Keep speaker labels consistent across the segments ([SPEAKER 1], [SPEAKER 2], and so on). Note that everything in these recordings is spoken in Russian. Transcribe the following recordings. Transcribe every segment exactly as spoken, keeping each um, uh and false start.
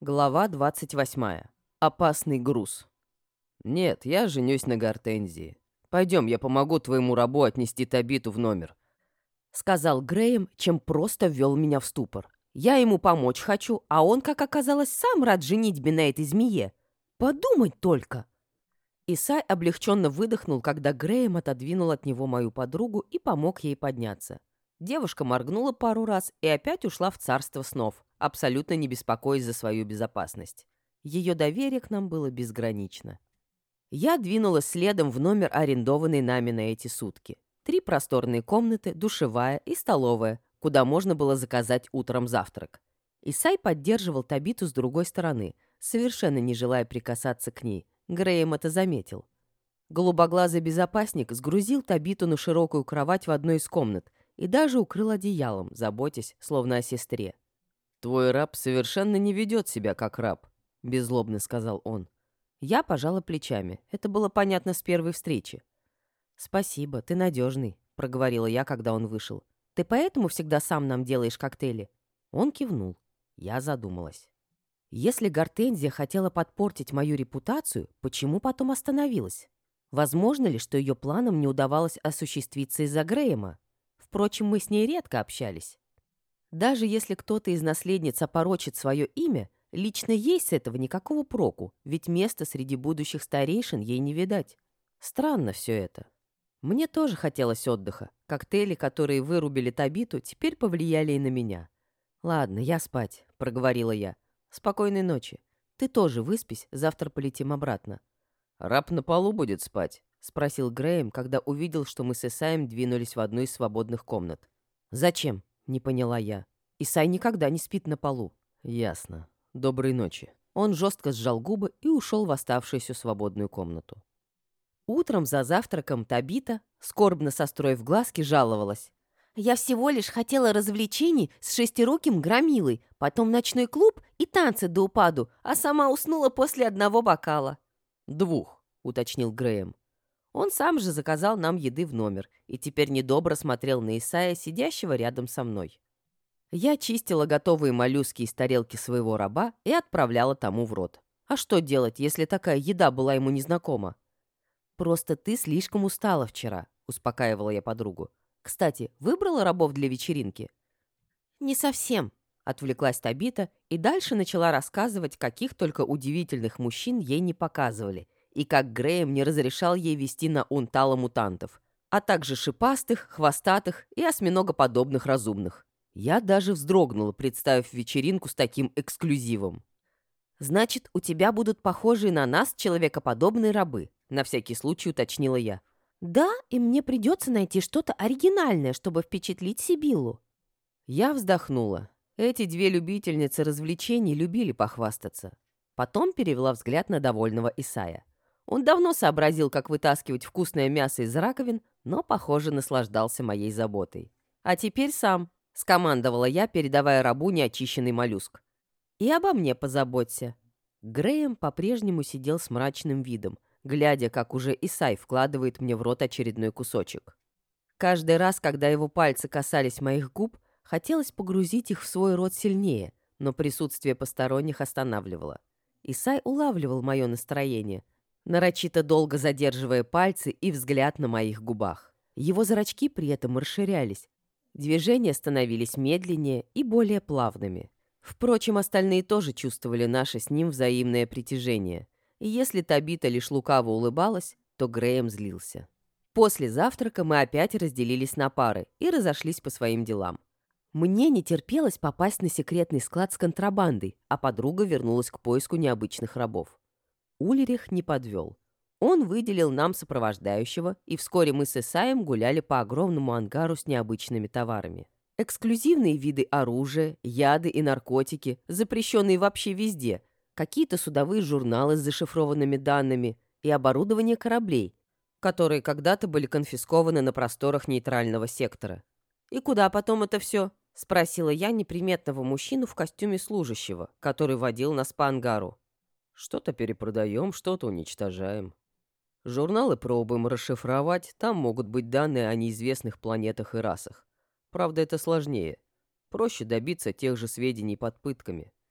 [SPEAKER 1] Глава двадцать восьмая. Опасный груз. «Нет, я женюсь на Гортензии. Пойдем, я помогу твоему рабу отнести Табиту в номер», — сказал Грэем, чем просто ввел меня в ступор. Я ему помочь хочу, а он, как оказалось, сам рад женитьбе на этой змее. Подумать только! Исай облегченно выдохнул, когда Грэем отодвинул от него мою подругу и помог ей подняться. Девушка моргнула пару раз и опять ушла в царство снов, абсолютно не беспокоясь за свою безопасность. Ее доверие к нам было безгранично. Я двинулась следом в номер, арендованный нами на эти сутки. Три просторные комнаты, душевая и столовая, куда можно было заказать утром завтрак. Исай поддерживал Табиту с другой стороны, совершенно не желая прикасаться к ней. Грэем это заметил. Голубоглазый безопасник сгрузил Табиту на широкую кровать в одной из комнат и даже укрыл одеялом, заботясь, словно о сестре. «Твой раб совершенно не ведет себя как раб», — беззлобно сказал он. Я пожала плечами. Это было понятно с первой встречи. «Спасибо, ты надежный», — проговорила я, когда он вышел. «Ты поэтому всегда сам нам делаешь коктейли?» Он кивнул. Я задумалась. Если Гортензия хотела подпортить мою репутацию, почему потом остановилась? Возможно ли, что ее планам не удавалось осуществиться из-за Грэема? Впрочем, мы с ней редко общались. Даже если кто-то из наследниц опорочит свое имя, лично ей с этого никакого проку, ведь места среди будущих старейшин ей не видать. Странно все это. Мне тоже хотелось отдыха. Коктейли, которые вырубили Табиту, теперь повлияли и на меня. «Ладно, я спать», — проговорила я. «Спокойной ночи. Ты тоже выспись, завтра полетим обратно». «Раб на полу будет спать?» — спросил Грэем, когда увидел, что мы с Исаем двинулись в одну из свободных комнат. «Зачем?» — не поняла я. «Исай никогда не спит на полу». «Ясно. Доброй ночи». Он жестко сжал губы и ушел в оставшуюся свободную комнату. Утром за завтраком Табита, скорбно состроив глазки, жаловалась. «Я всего лишь хотела развлечений с шестируким громилой, потом ночной клуб и танцы до упаду, а сама уснула после одного бокала». «Двух», — уточнил Грэем. Он сам же заказал нам еды в номер и теперь недобро смотрел на Исая, сидящего рядом со мной. Я чистила готовые моллюски из тарелки своего раба и отправляла тому в рот. А что делать, если такая еда была ему незнакома? «Просто ты слишком устала вчера», — успокаивала я подругу. «Кстати, выбрала рабов для вечеринки?» «Не совсем», — отвлеклась Табита и дальше начала рассказывать, каких только удивительных мужчин ей не показывали, и как Грэем не разрешал ей вести на унтала мутантов, а также шипастых, хвостатых и осьминогоподобных разумных. Я даже вздрогнула, представив вечеринку с таким эксклюзивом. «Значит, у тебя будут похожие на нас человекоподобные рабы», — на всякий случай уточнила я. «Да, и мне придется найти что-то оригинальное, чтобы впечатлить Сибиллу». Я вздохнула. Эти две любительницы развлечений любили похвастаться. Потом перевела взгляд на довольного Исая. Он давно сообразил, как вытаскивать вкусное мясо из раковин, но, похоже, наслаждался моей заботой. «А теперь сам», — скомандовала я, передавая рабу неочищенный моллюск. «И обо мне позаботься». Грэем по-прежнему сидел с мрачным видом, глядя, как уже Исай вкладывает мне в рот очередной кусочек. Каждый раз, когда его пальцы касались моих губ, хотелось погрузить их в свой рот сильнее, но присутствие посторонних останавливало. Исай улавливал мое настроение, нарочито долго задерживая пальцы и взгляд на моих губах. Его зрачки при этом расширялись, движения становились медленнее и более плавными. Впрочем, остальные тоже чувствовали наше с ним взаимное притяжение. И если Табита лишь лукаво улыбалась, то Грэем злился. После завтрака мы опять разделились на пары и разошлись по своим делам. Мне не терпелось попасть на секретный склад с контрабандой, а подруга вернулась к поиску необычных рабов. Ульрих не подвел. Он выделил нам сопровождающего, и вскоре мы с Исаем гуляли по огромному ангару с необычными товарами. Эксклюзивные виды оружия, яды и наркотики, запрещенные вообще везде, какие-то судовые журналы с зашифрованными данными и оборудование кораблей, которые когда-то были конфискованы на просторах нейтрального сектора. «И куда потом это все?» — спросила я неприметного мужчину в костюме служащего, который водил нас по ангару. «Что-то перепродаем, что-то уничтожаем. Журналы пробуем расшифровать, там могут быть данные о неизвестных планетах и расах. Правда, это сложнее. Проще добиться тех же сведений под пытками».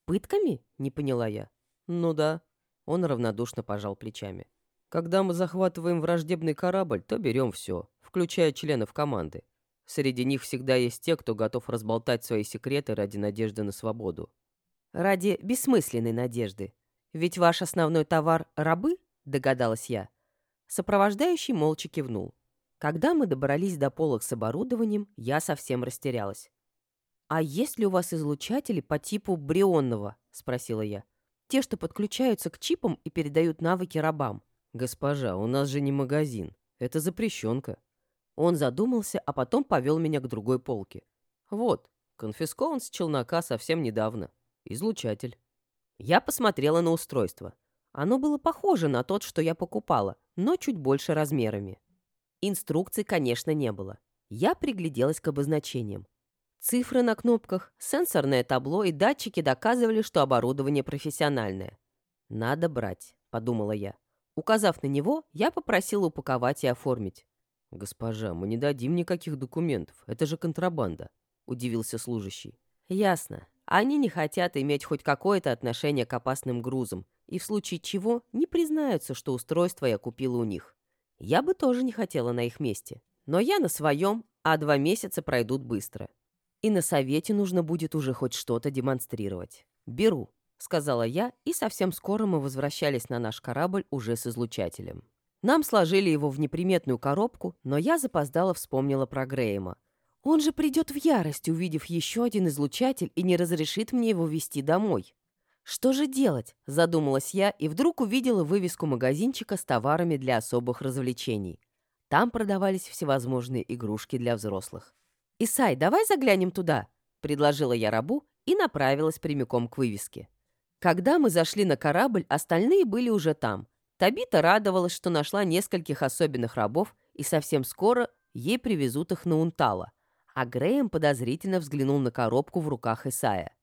[SPEAKER 1] Пытками? Не поняла я. Ну да. Он равнодушно пожал плечами. Когда мы захватываем враждебный корабль, то берем все, включая членов команды. Среди них всегда есть те, кто готов разболтать свои секреты ради надежды на свободу. Ради бессмысленной надежды. Ведь ваш основной товар — рабы, догадалась я. Сопровождающий молча кивнул. Когда мы добрались до полок с оборудованием, я совсем растерялась. «А есть ли у вас излучатели по типу брионного?» — спросила я. «Те, что подключаются к чипам и передают навыки рабам». «Госпожа, у нас же не магазин. Это запрещенка». Он задумался, а потом повел меня к другой полке. «Вот, конфискован с челнока совсем недавно. Излучатель». Я посмотрела на устройство. Оно было похоже на тот, что я покупала, но чуть больше размерами. Инструкций, конечно, не было. Я пригляделась к обозначениям. Цифры на кнопках, сенсорное табло и датчики доказывали, что оборудование профессиональное. «Надо брать», — подумала я. Указав на него, я попросила упаковать и оформить. «Госпожа, мы не дадим никаких документов. Это же контрабанда», — удивился служащий. «Ясно. Они не хотят иметь хоть какое-то отношение к опасным грузам, и в случае чего не признаются, что устройство я купила у них. Я бы тоже не хотела на их месте. Но я на своем, а два месяца пройдут быстро. И на совете нужно будет уже хоть что-то демонстрировать. Беру», — сказала я, и совсем скоро мы возвращались на наш корабль уже с излучателем. Нам сложили его в неприметную коробку, но я запоздала вспомнила про Грэема. Он же придет в ярость, увидев еще один излучатель, и не разрешит мне его везти домой. «Что же делать?» – задумалась я, и вдруг увидела вывеску магазинчика с товарами для особых развлечений. Там продавались всевозможные игрушки для взрослых. «Исай, давай заглянем туда», — предложила я рабу и направилась прямиком к вывеске. Когда мы зашли на корабль, остальные были уже там. Табита радовалась, что нашла нескольких особенных рабов, и совсем скоро ей привезут их на Унтала. А Грэем подозрительно взглянул на коробку в руках Исая.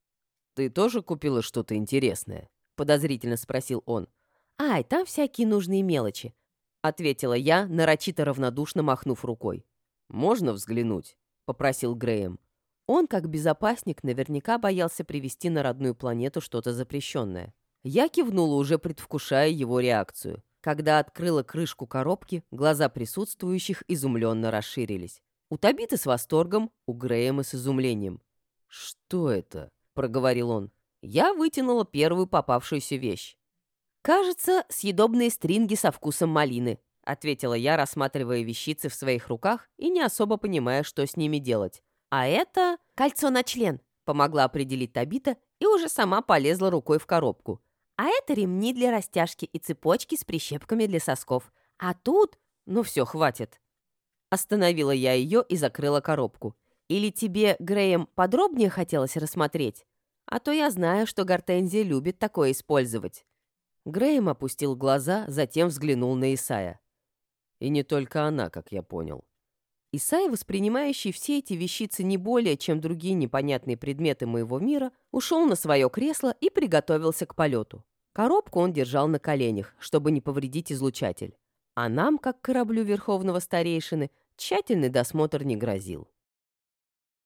[SPEAKER 1] «Ты тоже купила что-то интересное?» — подозрительно спросил он. «Ай, там всякие нужные мелочи», — ответила я, нарочито равнодушно махнув рукой. «Можно взглянуть?» — попросил Грэем. Он, как безопасник, наверняка боялся привезти на родную планету что-то запрещенное. Я кивнула, уже предвкушая его реакцию. Когда открыла крышку коробки, глаза присутствующих изумленно расширились. У Табиты с восторгом, у Грэема с изумлением. «Что это?» — проговорил он. Я вытянула первую попавшуюся вещь. «Кажется, съедобные стринги со вкусом малины», — ответила я, рассматривая вещицы в своих руках и не особо понимая, что с ними делать. «А это кольцо на член», — помогла определить Табита и уже сама полезла рукой в коробку. «А это ремни для растяжки и цепочки с прищепками для сосков. А тут... Ну все, хватит». Остановила я ее и закрыла коробку. «Или тебе, Грэем, подробнее хотелось рассмотреть? А то я знаю, что Гортензия любит такое использовать». Грэем опустил глаза, затем взглянул на Исая. И не только она, как я понял. Исай, воспринимающий все эти вещицы не более, чем другие непонятные предметы моего мира, ушел на свое кресло и приготовился к полету. Коробку он держал на коленях, чтобы не повредить излучатель. А нам, как кораблю Верховного Старейшины, тщательный досмотр не грозил.